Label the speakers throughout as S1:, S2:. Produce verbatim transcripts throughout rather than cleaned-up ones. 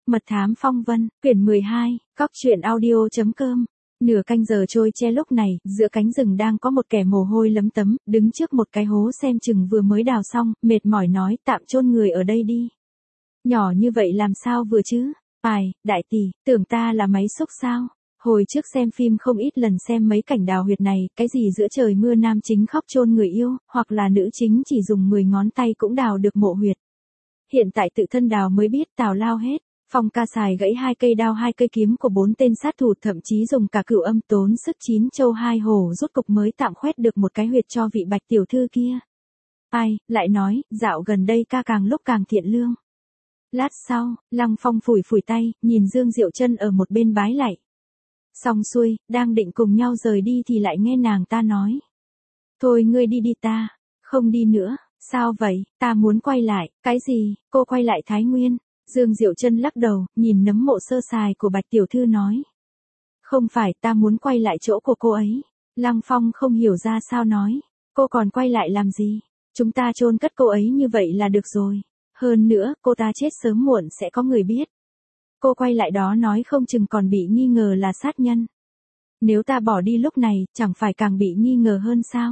S1: Mật thám phong vân, quyển mười hai, cóc truyện audio chấm com. Nửa canh giờ trôi che lúc này, giữa cánh rừng đang có một kẻ mồ hôi lấm tấm, đứng trước một cái hố xem chừng vừa mới đào xong, mệt mỏi nói tạm chôn người ở đây đi. Nhỏ như vậy làm sao vừa chứ? Ai, đại tỷ, tưởng ta là máy xúc sao? Hồi trước xem phim không ít lần xem mấy cảnh đào huyệt này, cái gì giữa trời mưa nam chính khóc chôn người yêu, hoặc là nữ chính chỉ dùng mười ngón tay cũng đào được mộ huyệt. Hiện tại tự thân đào mới biết tào lao hết. Phong ca xài gãy hai cây đao hai cây kiếm của bốn tên sát thủ, thậm chí dùng cả cửu âm tốn sức chín châu hai hổ rốt cục mới tạm khoét được một cái huyệt cho vị Bạch tiểu thư kia. Ai, lại nói, dạo gần đây ca càng lúc càng thiện lương. Lát sau, Lăng Phong phủi phủi tay, nhìn Dương Diệu Trân ở một bên bái lạy. Xong xuôi, đang định cùng nhau rời đi thì lại nghe nàng ta nói. Thôi ngươi đi đi ta, không đi nữa. Sao vậy, ta muốn quay lại, cái gì, cô quay lại Thái Nguyên. Dương Diệu Trân lắc đầu, nhìn nấm mộ sơ sài của Bạch tiểu thư nói. Không phải, ta muốn quay lại chỗ của cô ấy. Lăng Phong không hiểu ra sao nói. Cô còn quay lại làm gì? Chúng ta chôn cất cô ấy như vậy là được rồi. Hơn nữa, cô ta chết sớm muộn sẽ có người biết. Cô quay lại đó nói không chừng còn bị nghi ngờ là sát nhân. Nếu ta bỏ đi lúc này, chẳng phải càng bị nghi ngờ hơn sao?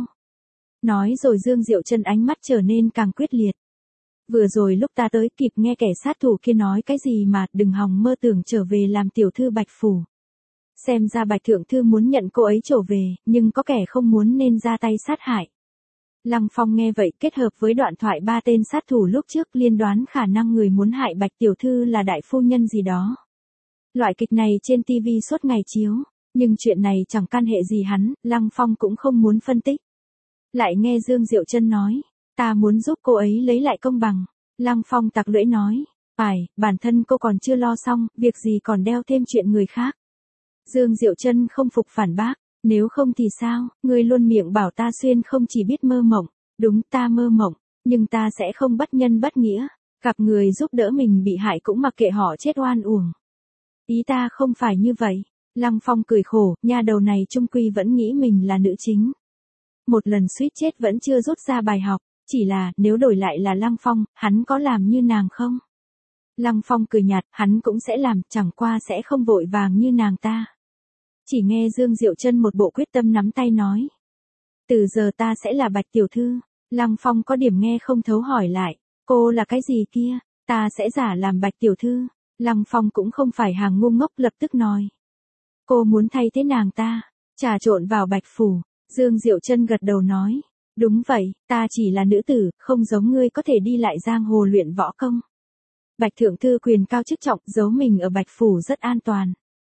S1: Nói rồi Dương Diệu Trân ánh mắt trở nên càng quyết liệt. Vừa rồi lúc ta tới kịp nghe kẻ sát thủ kia nói cái gì mà đừng hòng mơ tưởng trở về làm tiểu thư Bạch phủ. Xem ra Bạch thượng thư muốn nhận cô ấy trở về, nhưng có kẻ không muốn nên ra tay sát hại. Lăng Phong nghe vậy kết hợp với đoạn thoại ba tên sát thủ lúc trước liên đoán khả năng người muốn hại Bạch tiểu thư là đại phu nhân gì đó. Loại kịch này trên tivi suốt ngày chiếu, nhưng chuyện này chẳng can hệ gì hắn, Lăng Phong cũng không muốn phân tích. Lại nghe Dương Diệu Trân nói, ta muốn giúp cô ấy lấy lại công bằng. Lăng Phong tặc lưỡi nói, phải, bản thân cô còn chưa lo xong, việc gì còn đeo thêm chuyện người khác. Dương Diệu Trân không phục phản bác, nếu không thì sao, ngươi luôn miệng bảo ta xuyên không chỉ biết mơ mộng. Đúng, ta mơ mộng, nhưng ta sẽ không bất nhân bất nghĩa, gặp người giúp đỡ mình bị hại cũng mặc kệ họ chết oan uổng. Ý ta không phải như vậy. Lăng Phong cười khổ, nha đầu này chung quy vẫn nghĩ mình là nữ chính. Một lần suýt chết vẫn chưa rút ra bài học, chỉ là nếu đổi lại là Lăng Phong, hắn có làm như nàng không? Lăng Phong cười nhạt, hắn cũng sẽ làm, chẳng qua sẽ không vội vàng như nàng ta. Chỉ nghe Dương Diệu Trân một bộ quyết tâm nắm tay nói. Từ giờ ta sẽ là Bạch tiểu thư. Lăng Phong có điểm nghe không thấu hỏi lại, cô là cái gì kia? Ta sẽ giả làm Bạch tiểu thư. Lăng Phong cũng không phải hàng ngu ngốc, lập tức nói. Cô muốn thay thế nàng ta, trà trộn vào Bạch phủ. Dương Diệu Trân gật đầu nói. Đúng vậy, ta chỉ là nữ tử, không giống ngươi có thể đi lại giang hồ luyện võ công. Bạch thượng thư quyền cao chức trọng, giấu mình ở Bạch phủ rất an toàn.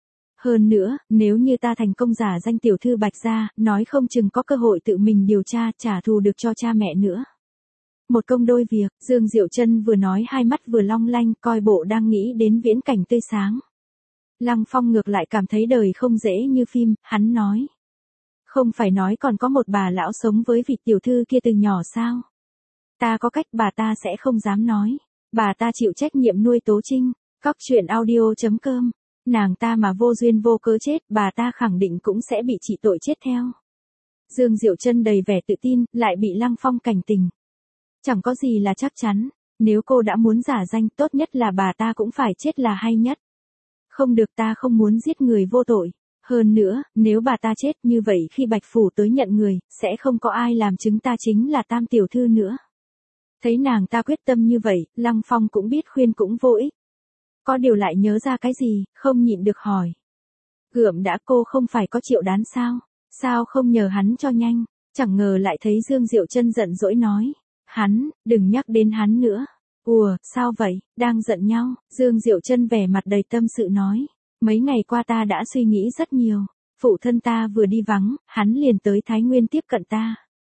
S1: Hơn nữa, nếu như ta thành công giả danh tiểu thư Bạch gia, nói không chừng có cơ hội tự mình điều tra, trả thù được cho cha mẹ nữa. Một công đôi việc, Dương Diệu Trân vừa nói hai mắt vừa long lanh, coi bộ đang nghĩ đến viễn cảnh tươi sáng. Lăng Phong ngược lại cảm thấy đời không dễ như phim, hắn nói. Không phải nói còn có một bà lão sống với vị tiểu thư kia từ nhỏ sao? Ta có cách, bà ta sẽ không dám nói. Bà ta chịu trách nhiệm nuôi Tố Trinh. Cóc truyện audio chấm com. Nàng ta mà vô duyên vô cớ chết, bà ta khẳng định cũng sẽ bị trị tội chết theo. Dương Diệu Trân đầy vẻ tự tin, lại bị Lăng Phong cảnh tỉnh. Chẳng có gì là chắc chắn. Nếu cô đã muốn giả danh, tốt nhất là bà ta cũng phải chết là hay nhất. Không được, ta không muốn giết người vô tội. Hơn nữa, nếu bà ta chết như vậy khi Bạch phủ tới nhận người, sẽ không có ai làm chứng ta chính là Tam tiểu thư nữa. Thấy nàng ta quyết tâm như vậy, Lăng Phong cũng biết khuyên cũng vô ích. Có điều lại nhớ ra cái gì, không nhịn được hỏi. Gượm đã, cô không phải có Triệu Đán sao? Sao không nhờ hắn cho nhanh? Chẳng ngờ lại thấy Dương Diệu Trân giận dỗi nói. Hắn, đừng nhắc đến hắn nữa. Ùa, sao vậy, đang giận nhau? Dương Diệu Trân vẻ mặt đầy tâm sự nói. Mấy ngày qua ta đã suy nghĩ rất nhiều. Phụ thân ta vừa đi vắng, hắn liền tới Thái Nguyên tiếp cận ta.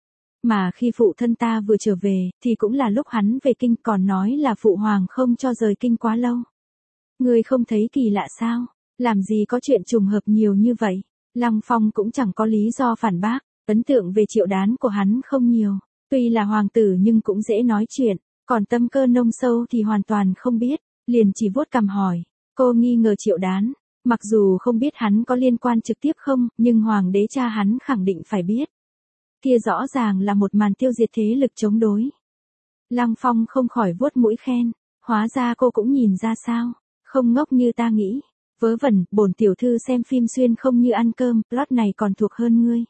S1: Mà khi phụ thân ta vừa trở về, thì cũng là lúc hắn về kinh, còn nói là phụ hoàng không cho rời kinh quá lâu. Ngươi không thấy kỳ lạ sao? Làm gì có chuyện trùng hợp nhiều như vậy? Lăng Phong cũng chẳng có lý do phản bác. Ấn tượng về Triệu Đán của hắn không nhiều. Tuy là hoàng tử nhưng cũng dễ nói chuyện. Còn tâm cơ nông sâu thì hoàn toàn không biết. Liền chỉ vuốt cằm hỏi. Cô nghi ngờ Triệu Đán. Mặc dù không biết hắn có liên quan trực tiếp không, nhưng hoàng đế cha hắn khẳng định phải biết. Kia rõ ràng là một màn tiêu diệt thế lực chống đối. Lăng Phong không khỏi vuốt mũi khen. Hóa ra cô cũng nhìn ra sao? Không ngốc như ta nghĩ. Vớ vẩn, bổn tiểu thư xem phim xuyên không như ăn cơm, plot này còn thuộc hơn ngươi.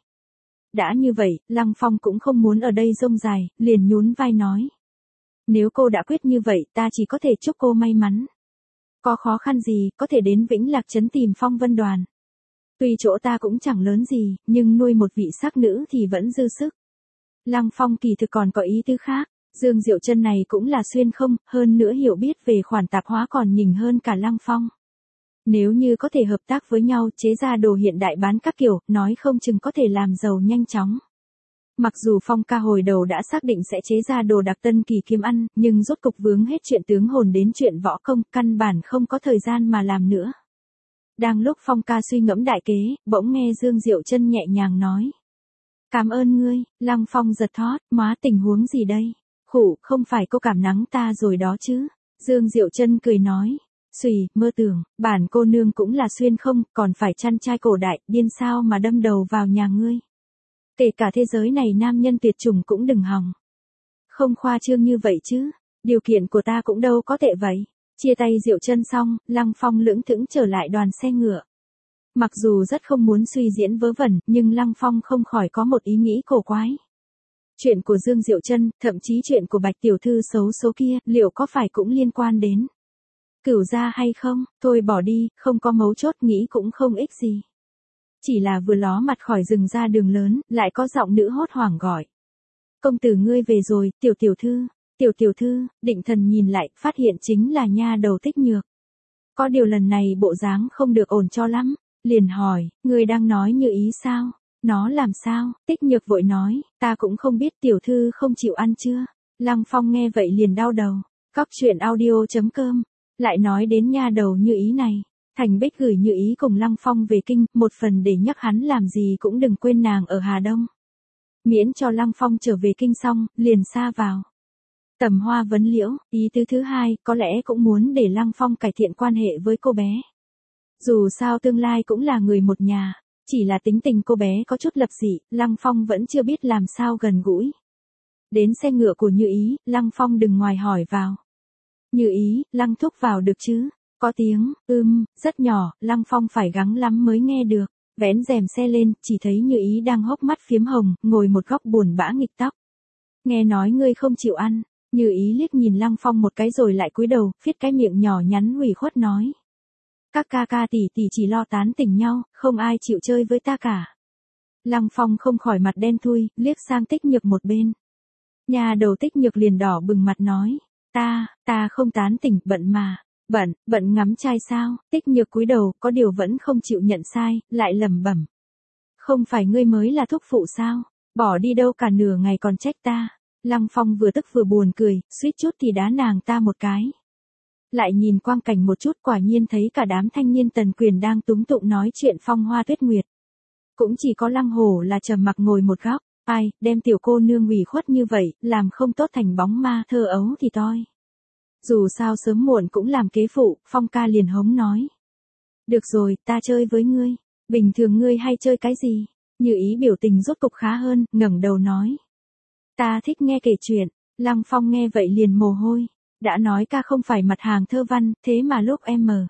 S1: Đã như vậy, Lăng Phong cũng không muốn ở đây rông dài, liền nhún vai nói. Nếu cô đã quyết như vậy, ta chỉ có thể chúc cô may mắn. Có khó khăn gì, có thể đến Vĩnh Lạc Trấn tìm Phong Vân Đoàn. Tuy chỗ ta cũng chẳng lớn gì, nhưng nuôi một vị sắc nữ thì vẫn dư sức. Lăng Phong kỳ thực còn có ý tứ khác. Dương Diệu Trân này cũng là xuyên không, hơn nữa hiểu biết về khoản tạp hóa còn nhỉnh hơn cả Lăng Phong. Nếu như có thể hợp tác với nhau chế ra đồ hiện đại bán các kiểu, nói không chừng có thể làm giàu nhanh chóng. Mặc dù Phong ca hồi đầu đã xác định sẽ chế ra đồ đặc tân kỳ kiếm ăn, nhưng rốt cục vướng hết chuyện tướng hồn đến chuyện võ công, căn bản không có thời gian mà làm nữa. Đang lúc Phong ca suy ngẫm đại kế, bỗng nghe Dương Diệu Trân nhẹ nhàng nói. Cảm ơn ngươi. Lăng Phong giật thót, má tình huống gì đây? Khủ, không phải cô cảm nắng ta rồi đó chứ? Dương Diệu Trân cười nói. Xùy, mơ tưởng, bản cô nương cũng là xuyên không, còn phải chăn trai cổ đại, điên sao mà đâm đầu vào nhà ngươi. Kể cả thế giới này nam nhân tuyệt chủng cũng đừng hòng. Không khoa trương như vậy chứ, điều kiện của ta cũng đâu có tệ vậy. Chia tay Diệu Trân xong, Lăng Phong lững thững trở lại đoàn xe ngựa. Mặc dù rất không muốn suy diễn vớ vẩn, nhưng Lăng Phong không khỏi có một ý nghĩ cổ quái. Chuyện của Dương Diệu Trân, thậm chí chuyện của Bạch tiểu thư xấu số kia, liệu có phải cũng liên quan đến Cửu gia hay không? Thôi bỏ đi, không có mấu chốt, nghĩ cũng không ích gì. Chỉ là vừa ló mặt khỏi rừng ra đường lớn, lại có giọng nữ hốt hoảng gọi. Công tử ngươi về rồi, tiểu tiểu thư, tiểu tiểu thư. Định Thần nhìn lại, phát hiện chính là nha đầu Tích Nhược. Có điều lần này bộ dáng không được ổn cho lắm, liền hỏi, ngươi đang nói như ý sao? Nó làm sao? Tích Nhược vội nói, ta cũng không biết, tiểu thư không chịu ăn chưa? Lăng Phong nghe vậy liền đau đầu. Cóc truyện audio chấm com. Lại nói đến nha đầu Như Ý này, Thành Bích gửi Như Ý cùng Lăng Phong về kinh, một phần để nhắc hắn làm gì cũng đừng quên nàng ở Hà Đông. Miễn cho Lăng Phong trở về kinh xong, liền xa vào Tầm Hoa vấn liễu. Ý tứ thứ hai, có lẽ cũng muốn để Lăng Phong cải thiện quan hệ với cô bé. Dù sao tương lai cũng là người một nhà, chỉ là tính tình cô bé có chút lập dị, Lăng Phong vẫn chưa biết làm sao gần gũi. Đến xe ngựa của Như Ý, Lăng Phong đừng ngoài hỏi vào. Như Ý, Lăng thúc vào được chứ? Có tiếng, ưm, rất nhỏ, Lăng Phong phải gắng lắm mới nghe được. Vén rèm xe lên, chỉ thấy Như Ý đang hốc mắt phiếm hồng, ngồi một góc buồn bã nghịch tóc. Nghe nói ngươi không chịu ăn. Như Ý liếc nhìn Lăng Phong một cái rồi lại cúi đầu, viết cái miệng nhỏ nhắn ủy khuất nói. Các ca ca tỷ tỷ chỉ lo tán tỉnh nhau, không ai chịu chơi với ta cả. Lăng Phong không khỏi mặt đen thui, liếc sang Tích Nhược một bên. Nhà đầu Tích Nhược liền đỏ bừng mặt nói. Ta, ta không tán tỉnh, bận mà. Bận, bận ngắm trai sao? Tích Nhược cúi đầu, có điều vẫn không chịu nhận sai, lại lẩm bẩm. Không phải ngươi mới là thúc phụ sao? Bỏ đi đâu cả nửa ngày còn trách ta. Lăng Phong vừa tức vừa buồn cười, suýt chút thì đá nàng ta một cái. Lại nhìn quang cảnh một chút, quả nhiên thấy cả đám thanh niên Tần Quyền đang túm tụng nói chuyện phong hoa tuyết nguyệt. Cũng chỉ có Lăng Hổ là trầm mặc ngồi một góc. Ai, đem tiểu cô nương ủy khuất như vậy, làm không tốt thành bóng ma thơ ấu thì toi. Dù sao sớm muộn cũng làm kế phụ, Phong ca liền hống nói. Được rồi, ta chơi với ngươi. Bình thường ngươi hay chơi cái gì? Như Ý biểu tình rốt cục khá hơn, ngẩng đầu nói. Ta thích nghe kể chuyện. Lăng Phong nghe vậy liền mồ hôi. Đã nói ca không phải mặt hàng thơ văn, thế mà lúc em mờ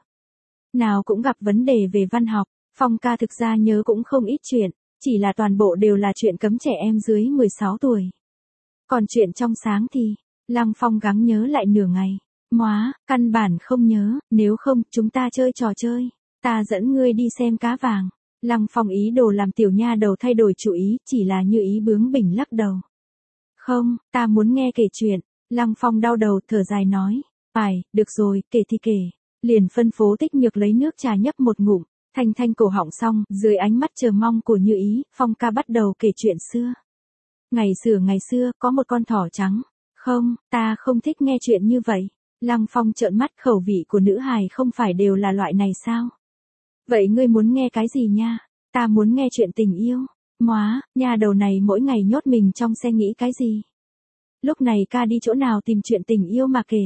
S1: nào cũng gặp vấn đề về văn học. Phong ca thực ra nhớ cũng không ít chuyện, chỉ là toàn bộ đều là chuyện cấm trẻ em dưới mười sáu tuổi. Còn chuyện trong sáng thì, Lăng Phong gắng nhớ lại nửa ngày. Móa, căn bản không nhớ, nếu không, chúng ta chơi trò chơi. Ta dẫn ngươi đi xem cá vàng. Lăng Phong ý đồ làm tiểu nha đầu thay đổi chủ ý, chỉ là Như Ý bướng bỉnh lắc đầu. Không, ta muốn nghe kể chuyện. Lăng Phong đau đầu, thở dài nói. Phải, được rồi, kể thì kể. Liền phân phó Tích Nhược lấy nước trà nhấp một ngụm. Thanh thanh cổ họng xong, dưới ánh mắt chờ mong của Như Ý, Phong ca bắt đầu kể chuyện xưa. Ngày xưa ngày xưa, có một con thỏ trắng. Không, ta không thích nghe chuyện như vậy. Lăng Phong trợn mắt, khẩu vị của nữ hài không phải đều là loại này sao? Vậy ngươi muốn nghe cái gì nha? Ta muốn nghe chuyện tình yêu. Móa, nhà đầu này mỗi ngày nhốt mình trong xe nghĩ cái gì? Lúc này ca đi chỗ nào tìm chuyện tình yêu mà kể?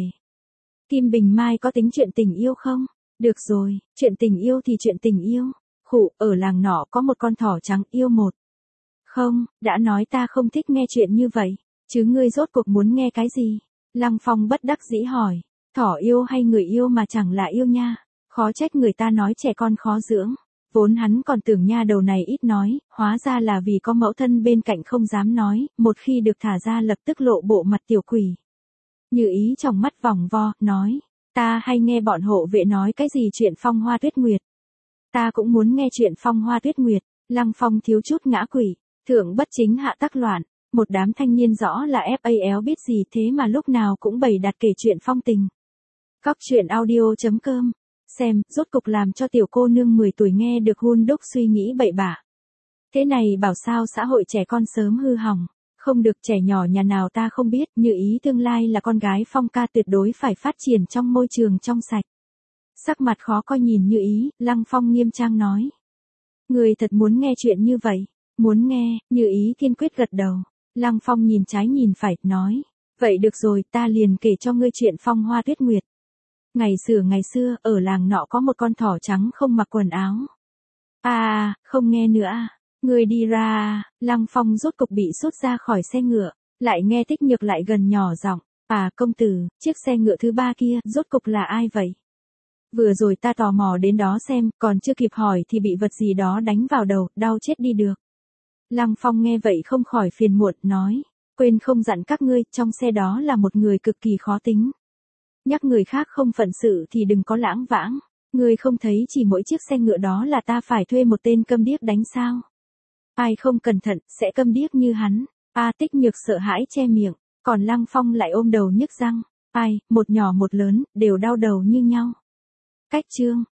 S1: Kim Bình Mai có tính chuyện tình yêu không? Được rồi, chuyện tình yêu thì chuyện tình yêu. Khụ, ở làng nọ có một con thỏ trắng yêu một. Không, đã nói ta không thích nghe chuyện như vậy. Chứ ngươi rốt cuộc muốn nghe cái gì? Lăng Phong bất đắc dĩ hỏi. Thỏ yêu hay người yêu mà chẳng là yêu nha. Khó trách người ta nói trẻ con khó dưỡng. Vốn hắn còn tưởng nha đầu này ít nói, hóa ra là vì có mẫu thân bên cạnh không dám nói, một khi được thả ra lập tức lộ bộ mặt tiểu quỷ. Như Ý trong mắt vòng vo, nói, ta hay nghe bọn hộ vệ nói cái gì chuyện phong hoa tuyết nguyệt. Ta cũng muốn nghe chuyện phong hoa tuyết nguyệt. Lăng Phong thiếu chút ngã quỷ, thượng bất chính hạ tắc loạn, một đám thanh niên rõ là ép a lờ biết gì thế mà lúc nào cũng bày đặt kể chuyện phong tình. Cóc truyện audio chấm com. Xem, rốt cục làm cho tiểu cô nương mười tuổi nghe được hun đúc suy nghĩ bậy bạ. Thế này bảo sao xã hội trẻ con sớm hư hỏng. Không được, trẻ nhỏ nhà nào ta không biết, Như Ý tương lai là con gái Phong ca tuyệt đối phải phát triển trong môi trường trong sạch. Sắc mặt khó coi nhìn Như Ý, Lăng Phong nghiêm trang nói. Người thật muốn nghe chuyện như vậy? Muốn nghe, Như Ý kiên quyết gật đầu. Lăng Phong nhìn trái nhìn phải, nói. Vậy được rồi, ta liền kể cho ngươi chuyện phong hoa tuyết nguyệt. Ngày xưa ngày xưa, ở làng nọ có một con thỏ trắng không mặc quần áo. À, không nghe nữa à. Ngươi đi ra. Lăng Phong rốt cục bị sốt ra khỏi xe ngựa. Lại nghe Tích Nhược lại gần nhỏ giọng. À công tử, chiếc xe ngựa thứ ba kia, rốt cục là ai vậy? Vừa rồi ta tò mò đến đó xem, còn chưa kịp hỏi thì bị vật gì đó đánh vào đầu, đau chết đi được. Lăng Phong nghe vậy không khỏi phiền muộn, nói. Quên không dặn các ngươi, trong xe đó là một người cực kỳ khó tính. Nhắc người khác không phận sự thì đừng có lãng vãng. Ngươi không thấy chỉ mỗi chiếc xe ngựa đó là ta phải thuê một tên câm điếc đánh sao? Ai không cẩn thận, sẽ câm điếc như hắn. A Tích Nhược sợ hãi che miệng, còn Lăng Phong lại ôm đầu nhức răng. Ai, một nhỏ một lớn, đều đau đầu như nhau. Cách chương.